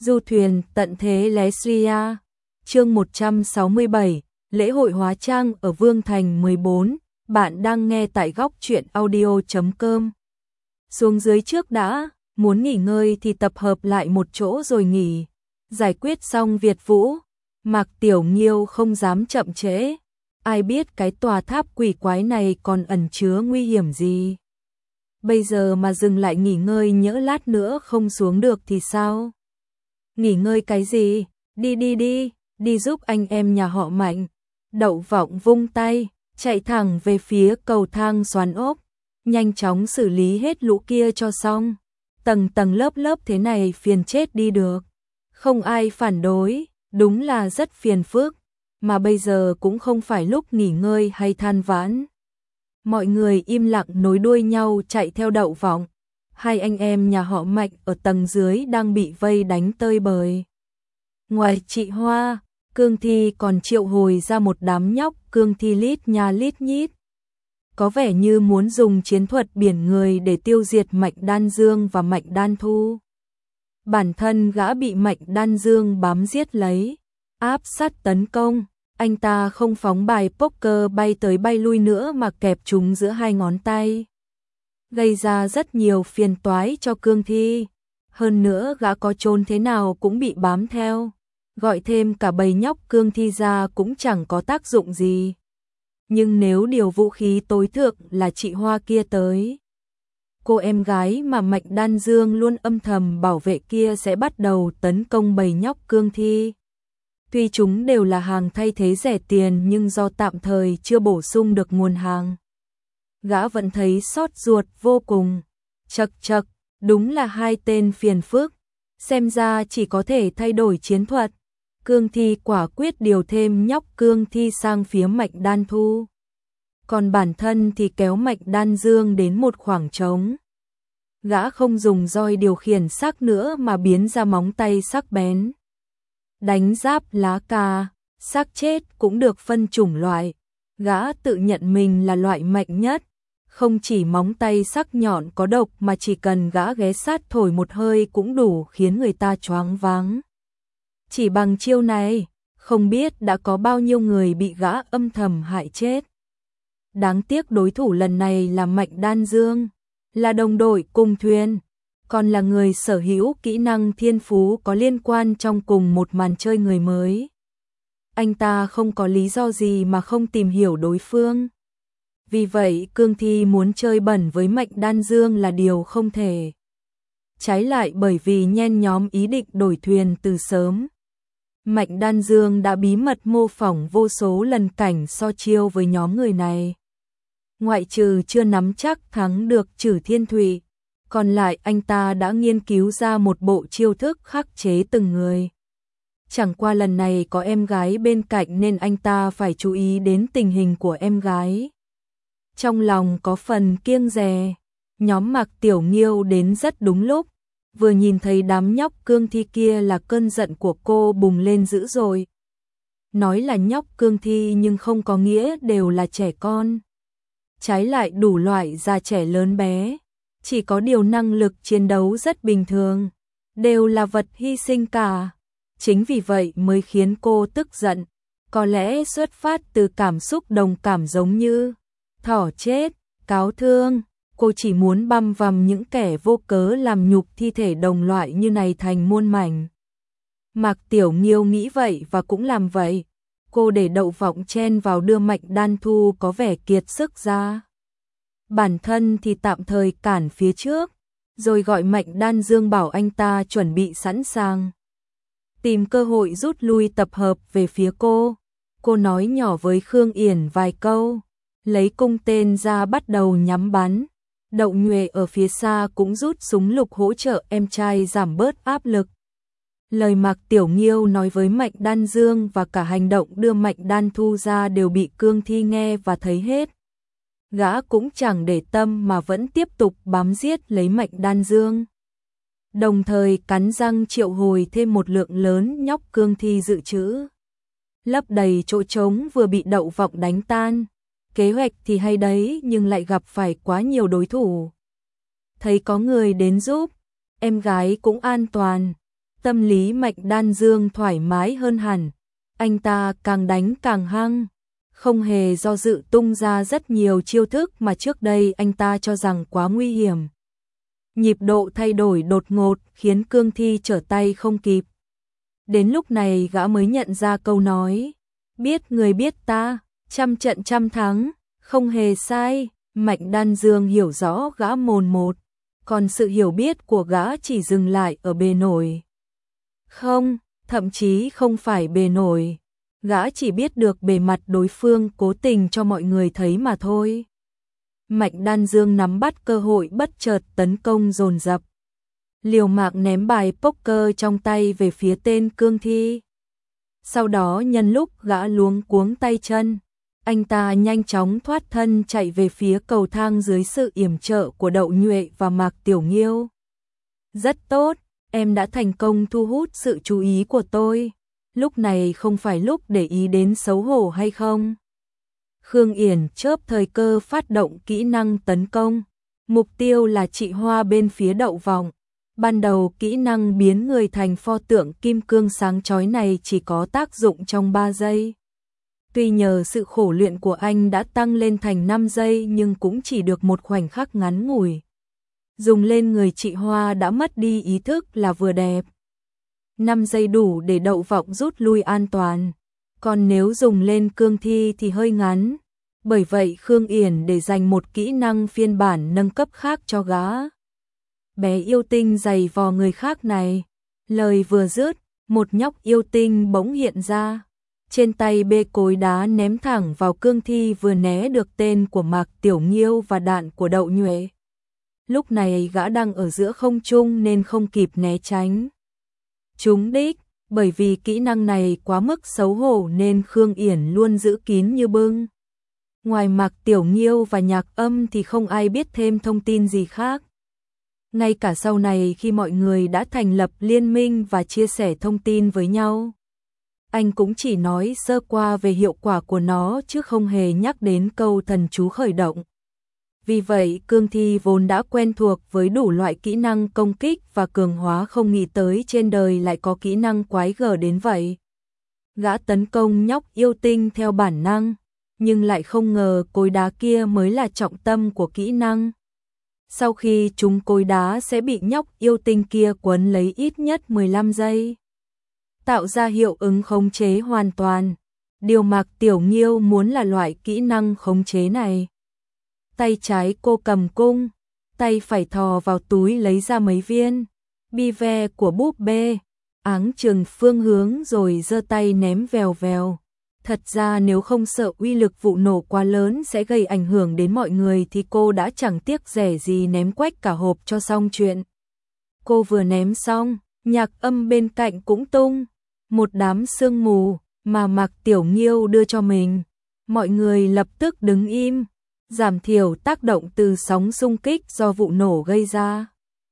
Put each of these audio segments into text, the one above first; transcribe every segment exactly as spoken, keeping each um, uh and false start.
Du thuyền tận thế Leslia. Chương một trăm sáu mươi bảy, lễ hội hóa trang ở Vương Thành mười bốn. Bạn đang nghe tại góc truyện audio chấm com. Xuống dưới trước đã, muốn nghỉ ngơi thì tập hợp lại một chỗ rồi nghỉ. Giải quyết xong Việt Vũ, Mạc Tiểu Nghiêu không dám chậm trễ. Ai biết cái tòa tháp quỷ quái này còn ẩn chứa nguy hiểm gì. Bây giờ mà dừng lại nghỉ ngơi nhỡ lát nữa không xuống được thì sao? Nghỉ ngơi cái gì? Đi đi đi, đi giúp anh em nhà họ Mạnh. Đậu Vọng vung tay, chạy thẳng về phía cầu thang xoắn ốc. Nhanh chóng xử lý hết lũ kia cho xong. Tầng tầng lớp lớp thế này phiền chết đi được. Không ai phản đối, đúng là rất phiền phức. Mà bây giờ cũng không phải lúc nghỉ ngơi hay than vãn. Mọi người im lặng nối đuôi nhau chạy theo Đậu Vọng. Hai anh em nhà họ Mạnh ở tầng dưới đang bị vây đánh tơi bời. Ngoài chị Hoa, Cương Thi còn triệu hồi ra một đám nhóc Cương Thi lít nha lít nhít. Có vẻ như muốn dùng chiến thuật biển người để tiêu diệt Mạnh Đan Dương và Mạnh Đan Thu. Bản thân gã bị Mạnh Đan Dương bám giết lấy, áp sát tấn công. Anh ta không phóng bài poker bay tới bay lui nữa mà kẹp chúng giữa hai ngón tay. Gây ra rất nhiều phiền toái cho Cương Thi. Hơn nữa gã có trốn thế nào cũng bị bám theo. Gọi thêm cả bầy nhóc Cương Thi ra cũng chẳng có tác dụng gì. Nhưng nếu điều vũ khí tối thượng là chị Hoa kia tới, cô em gái mà Mạnh Đan Dương luôn âm thầm bảo vệ kia sẽ bắt đầu tấn công bầy nhóc Cương Thi. Tuy chúng đều là hàng thay thế rẻ tiền nhưng do tạm thời chưa bổ sung được nguồn hàng. Gã vẫn thấy xót ruột vô cùng. Chậc chậc, đúng là hai tên phiền phức. Xem ra chỉ có thể thay đổi chiến thuật. Cương Thi quả quyết điều thêm nhóc Cương Thi sang phía Mạnh Đan Thu. Còn bản thân thì kéo Mạnh Đan Dương đến một khoảng trống. Gã không dùng roi điều khiển xác nữa mà biến ra móng tay sắc bén. Đánh giáp lá cà, xác chết cũng được phân chủng loại. Gã tự nhận mình là loại mạnh nhất. Không chỉ móng tay sắc nhọn có độc mà chỉ cần gã ghé sát thổi một hơi cũng đủ khiến người ta choáng váng. Chỉ bằng chiêu này, không biết đã có bao nhiêu người bị gã âm thầm hại chết. Đáng tiếc đối thủ lần này là Mạnh Đan Dương, là đồng đội cùng thuyền, còn là người sở hữu kỹ năng thiên phú có liên quan trong cùng một màn chơi người mới. Anh ta không có lý do gì mà không tìm hiểu đối phương. Vì vậy Cương Thi muốn chơi bẩn với Mạnh Đan Dương là điều không thể. Trái lại bởi vì nhen nhóm ý định đổi thuyền từ sớm. Mạnh Đan Dương đã bí mật mô phỏng vô số lần cảnh so chiêu với nhóm người này. Ngoại trừ chưa nắm chắc thắng được Trử Thiên Thụy, còn lại anh ta đã nghiên cứu ra một bộ chiêu thức khắc chế từng người. Chẳng qua lần này có em gái bên cạnh nên anh ta phải chú ý đến tình hình của em gái. Trong lòng có phần kiêng dè, nhóm Mạc Tiểu Nghiêu đến rất đúng lúc. Vừa nhìn thấy đám nhóc Cương Thi kia là cơn giận của cô bùng lên dữ dội. Nói là nhóc Cương Thi nhưng không có nghĩa đều là trẻ con. Trái lại đủ loại già trẻ lớn bé. Chỉ có điều năng lực chiến đấu rất bình thường. Đều là vật hy sinh cả. Chính vì vậy mới khiến cô tức giận. Có lẽ xuất phát từ cảm xúc đồng cảm giống như thỏ chết, cáo thương. Cô chỉ muốn băm vằm những kẻ vô cớ làm nhục thi thể đồng loại như này thành muôn mảnh. Mạc Tiểu Nghiêu nghĩ vậy và cũng làm vậy. Cô để Đậu Vọng chen vào đưa Mạnh Đan Thu có vẻ kiệt sức ra. Bản thân thì tạm thời cản phía trước, rồi gọi Mạnh Đan Dương bảo anh ta chuẩn bị sẵn sàng. Tìm cơ hội rút lui tập hợp về phía cô. Cô nói nhỏ với Khương Yển vài câu, lấy cung tên ra bắt đầu nhắm bắn. Đậu Nhuệ ở phía xa cũng rút súng lục hỗ trợ em trai giảm bớt áp lực. Lời Mạc Tiểu Nghiêu nói với Mạnh Đan Dương và cả hành động đưa Mạnh Đan Thu ra đều bị Cương Thi nghe và thấy hết. Gã cũng chẳng để tâm mà vẫn tiếp tục bám giết lấy Mạnh Đan Dương. Đồng thời cắn răng triệu hồi thêm một lượng lớn nhóc Cương Thi dự trữ. Lấp đầy chỗ trống vừa bị Đậu Vọng đánh tan. Kế hoạch thì hay đấy nhưng lại gặp phải quá nhiều đối thủ. Thấy có người đến giúp, em gái cũng an toàn. Tâm lý Mạch Đan Dương thoải mái hơn hẳn, anh ta càng đánh càng hăng, không hề do dự tung ra rất nhiều chiêu thức mà trước đây anh ta cho rằng quá nguy hiểm. Nhịp độ thay đổi đột ngột khiến Cương Thi trở tay không kịp. Đến lúc này gã mới nhận ra câu nói, biết người biết ta, trăm trận trăm thắng, không hề sai. Mạch Đan Dương hiểu rõ gã mồn một, còn sự hiểu biết của gã chỉ dừng lại ở bề nổi. Không, thậm chí không phải bề nổi, gã chỉ biết được bề mặt đối phương cố tình cho mọi người thấy mà thôi. Mạch Đan Dương nắm bắt cơ hội bất chợt tấn công dồn dập, liều mạng ném bài poker trong tay về phía tên Cương Thi. Sau đó nhân lúc gã luống cuống tay chân, anh ta nhanh chóng thoát thân chạy về phía cầu thang dưới sự yểm trợ của Đậu Nhuệ và Mạc Tiểu Nghiêu. Rất tốt, em đã thành công thu hút sự chú ý của tôi. Lúc này không phải lúc để ý đến xấu hổ hay không. Khương Yển chớp thời cơ phát động kỹ năng tấn công. Mục tiêu là chị Hoa bên phía Đậu Vọng. Ban đầu kỹ năng biến người thành pho tượng kim cương sáng chói này chỉ có tác dụng trong ba giây. Tuy nhờ sự khổ luyện của anh đã tăng lên thành năm giây nhưng cũng chỉ được một khoảnh khắc ngắn ngủi. Dùng lên người chị Hoa đã mất đi ý thức là vừa đẹp. năm giây đủ để Đậu Vọng rút lui an toàn. Còn nếu dùng lên Cương Thi thì hơi ngắn. Bởi vậy Khương Yển để dành một kỹ năng phiên bản nâng cấp khác cho gã. Bé yêu tinh giày vò người khác này. Lời vừa dứt, một nhóc yêu tinh bỗng hiện ra. Trên tay bê cối đá ném thẳng vào Cương Thi vừa né được tên của Mạc Tiểu Nghiêu và đạn của Đậu Nhuệ. Lúc này gã đang ở giữa không trung nên không kịp né tránh. Trúng đích, bởi vì kỹ năng này quá mức xấu hổ nên Khương Yển luôn giữ kín như bưng. Ngoài Mạc Tiểu Nghiêu và Nhạc Âm thì không ai biết thêm thông tin gì khác. Ngay cả sau này khi mọi người đã thành lập liên minh và chia sẻ thông tin với nhau, anh cũng chỉ nói sơ qua về hiệu quả của nó chứ không hề nhắc đến câu thần chú khởi động. Vì vậy Cương Thi vốn đã quen thuộc với đủ loại kỹ năng công kích và cường hóa không nghĩ tới trên đời lại có kỹ năng quái gở đến vậy. Gã tấn công nhóc yêu tinh theo bản năng, nhưng lại không ngờ cối đá kia mới là trọng tâm của kỹ năng. Sau khi trúng cối đá sẽ bị nhóc yêu tinh kia quấn lấy ít nhất mười lăm giây. Tạo ra hiệu ứng khống chế hoàn toàn. Điều Mạc Tiểu Nghiêu muốn là loại kỹ năng khống chế này. Tay trái cô cầm cung, tay phải thò vào túi lấy ra mấy viên bi ve của búp bê, áng chừng phương hướng rồi giơ tay ném vèo vèo. Thật ra nếu không sợ uy lực vụ nổ quá lớn sẽ gây ảnh hưởng đến mọi người thì cô đã chẳng tiếc rẻ gì ném quách cả hộp cho xong chuyện. Cô vừa ném xong, Nhạc Âm bên cạnh cũng tung một đám sương mù mà Mạc Tiểu Nghiêu đưa cho mình. Mọi người lập tức đứng im, giảm thiểu tác động từ sóng xung kích do vụ nổ gây ra.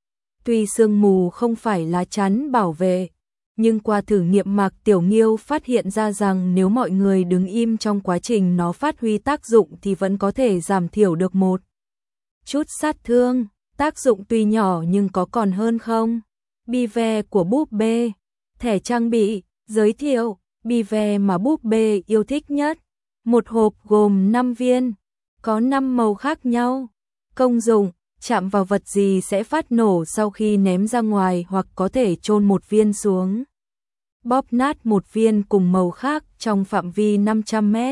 Tuy sương mù không phải lá chắn bảo vệ, nhưng qua thử nghiệm Mạc Tiểu Nghiêu phát hiện ra rằng nếu mọi người đứng im trong quá trình nó phát huy tác dụng thì vẫn có thể giảm thiểu được một chút sát thương. Tác dụng tuy nhỏ nhưng có còn hơn không? Bi ve của búp bê, thẻ trang bị, giới thiệu, bi ve mà búp bê yêu thích nhất. Một hộp gồm năm viên, có năm màu khác nhau. Công dụng, chạm vào vật gì sẽ phát nổ sau khi ném ra ngoài hoặc có thể chôn một viên xuống. Bóp nát một viên cùng màu khác trong phạm vi năm trăm mét.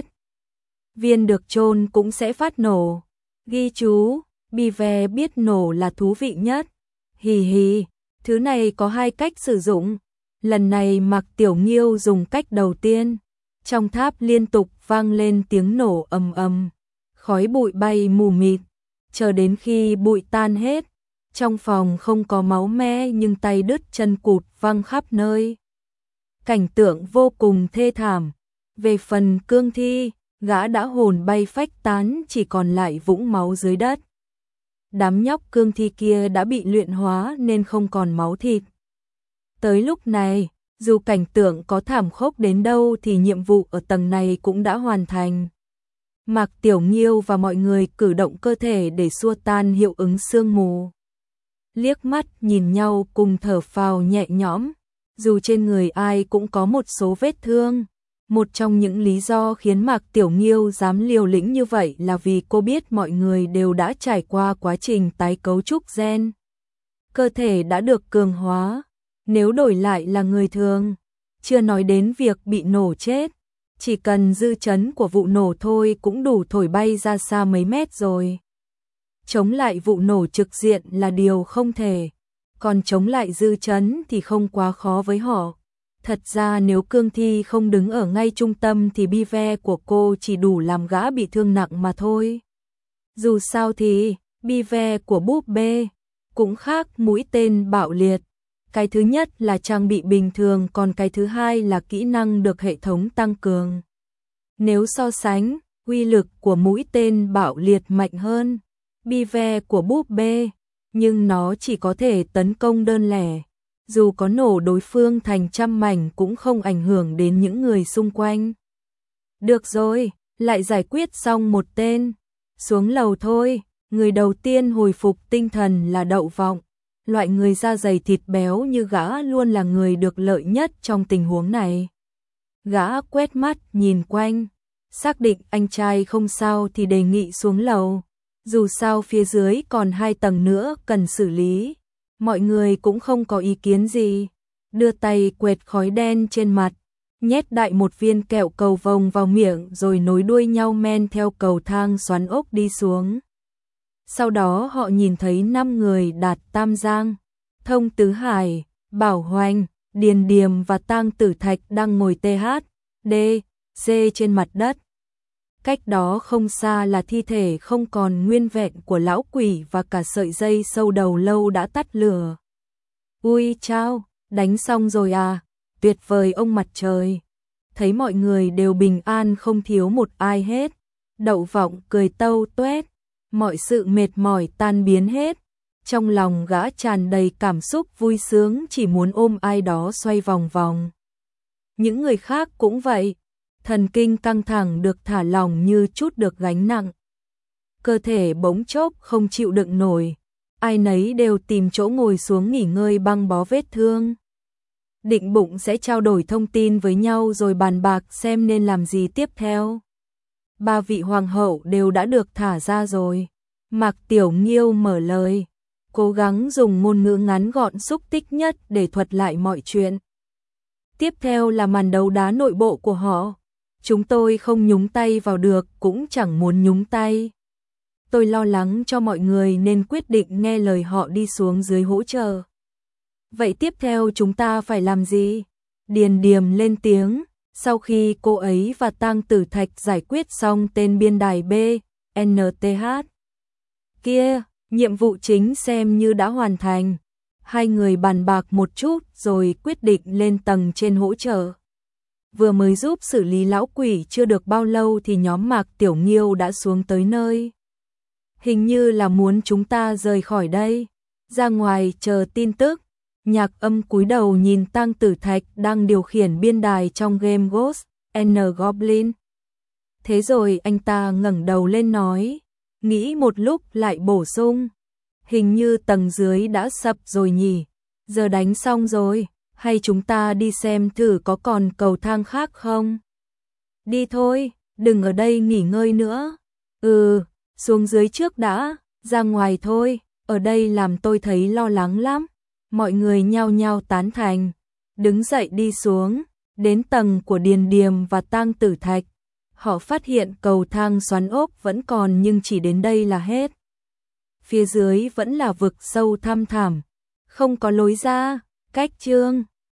Viên được chôn cũng sẽ phát nổ. Ghi chú, bi ve biết nổ là thú vị nhất. Hì hì, thứ này có hai cách sử dụng. Lần này Mạc Tiểu Nghiêu dùng cách đầu tiên. Trong tháp liên tục vang lên tiếng nổ ầm ầm. Khói bụi bay mù mịt. Chờ đến khi bụi tan hết. Trong phòng không có máu me nhưng tay đứt chân cụt văng khắp nơi. Cảnh tượng vô cùng thê thảm. Về phần Cương Thi, gã đã hồn bay phách tán chỉ còn lại vũng máu dưới đất. Đám nhóc Cương Thi kia đã bị luyện hóa nên không còn máu thịt. Tới lúc này, dù cảnh tượng có thảm khốc đến đâu thì nhiệm vụ ở tầng này cũng đã hoàn thành. Mạc Tiểu Nghiêu và mọi người cử động cơ thể để xua tan hiệu ứng sương mù. Liếc mắt nhìn nhau cùng thở phào nhẹ nhõm. dù trên người ai cũng có một số vết thương. Một trong những lý do khiến Mạc Tiểu Nghiêu dám liều lĩnh như vậy là vì cô biết mọi người đều đã trải qua quá trình tái cấu trúc gen. Cơ thể đã được cường hóa, nếu đổi lại là người thường, chưa nói đến việc bị nổ chết, chỉ cần dư chấn của vụ nổ thôi cũng đủ thổi bay ra xa mấy mét rồi. Chống lại vụ nổ trực diện là điều không thể, còn chống lại dư chấn thì không quá khó với họ. Thật ra nếu cương thi không đứng ở ngay trung tâm thì bi ve của cô chỉ đủ làm gã bị thương nặng mà thôi. Dù sao thì, bi ve của búp bê cũng khác mũi tên bạo liệt. Cái thứ nhất là trang bị bình thường, còn cái thứ hai là kỹ năng được hệ thống tăng cường. Nếu so sánh, uy lực của mũi tên bạo liệt mạnh hơn bi ve của búp bê, nhưng nó chỉ có thể tấn công đơn lẻ. Dù có nổ đối phương thành trăm mảnh cũng không ảnh hưởng đến những người xung quanh. Được rồi, lại giải quyết xong một tên. Xuống lầu thôi, người đầu tiên hồi phục tinh thần là Đậu Vọng. Loại người da dày thịt béo như gã luôn là người được lợi nhất trong tình huống này. Gã quét mắt nhìn quanh, xác định anh trai không sao thì đề nghị xuống lầu. Dù sao phía dưới còn hai tầng nữa cần xử lý. Mọi người cũng không có ý kiến gì, đưa tay quệt khói đen trên mặt, nhét đại một viên kẹo cầu vồng vào miệng rồi nối đuôi nhau men theo cầu thang xoắn ốc đi xuống. Sau đó họ nhìn thấy năm người Đạt Tam Giang, Thông Tứ Hải, Bảo Hoành, Điền Điềm và Tang Tử Thạch đang ngồi tê hát đê xê trên mặt đất. Cách đó không xa là thi thể không còn nguyên vẹn của lão quỷ và cả sợi dây sâu đầu lâu đã tắt lửa. Ui chao, đánh xong rồi à, tuyệt vời ông mặt trời. Thấy mọi người đều bình an không thiếu một ai hết. Đậu Vọng cười tâu tuét, mọi sự mệt mỏi tan biến hết. Trong lòng gã tràn đầy cảm xúc vui sướng, chỉ muốn ôm ai đó xoay vòng vòng. Những người khác cũng vậy. Thần kinh căng thẳng được thả lỏng như chút được gánh nặng. Cơ thể bỗng chốc không chịu đựng nổi. Ai nấy đều tìm chỗ ngồi xuống nghỉ ngơi băng bó vết thương. Định bụng sẽ trao đổi thông tin với nhau rồi bàn bạc xem nên làm gì tiếp theo. Ba vị hoàng hậu đều đã được thả ra rồi. Mạc Tiểu Nghiêu mở lời, cố gắng dùng ngôn ngữ ngắn gọn xúc tích nhất để thuật lại mọi chuyện. Tiếp theo là màn đấu đá nội bộ của họ. Chúng tôi không nhúng tay vào được, cũng chẳng muốn nhúng tay. Tôi lo lắng cho mọi người nên quyết định nghe lời họ đi xuống dưới hỗ trợ. Vậy tiếp theo chúng ta phải làm gì? Điền Điềm lên tiếng, sau khi cô ấy và Tang Tử Thạch giải quyết xong tên biên đài B, en tê hát. Kia, nhiệm vụ chính xem như đã hoàn thành. Hai người bàn bạc một chút rồi quyết định lên tầng trên hỗ trợ. Vừa mới giúp xử lý lão quỷ chưa được bao lâu thì nhóm Mạc Tiểu Nghiêu đã xuống tới nơi. Hình như là muốn chúng ta rời khỏi đây, ra ngoài chờ tin tức. Nhạc Âm cúi đầu nhìn Tang Tử Thạch đang điều khiển biên đài trong game Ghost and Goblin. Thế rồi anh ta ngẩng đầu lên nói, nghĩ một lúc lại bổ sung, hình như tầng dưới đã sập rồi nhỉ, giờ đánh xong rồi. Hay chúng ta đi xem thử có còn cầu thang khác không? Đi thôi, đừng ở đây nghỉ ngơi nữa. Ừ, xuống dưới trước đã, ra ngoài thôi, ở đây làm tôi thấy lo lắng lắm. Mọi người nhao nhao tán thành, đứng dậy đi xuống, đến tầng của Điền Điềm và Tang Tử Thạch. Họ phát hiện cầu thang xoắn ốc vẫn còn nhưng chỉ đến đây là hết. Phía dưới vẫn là vực sâu thăm thẳm, không có lối ra. Cách chương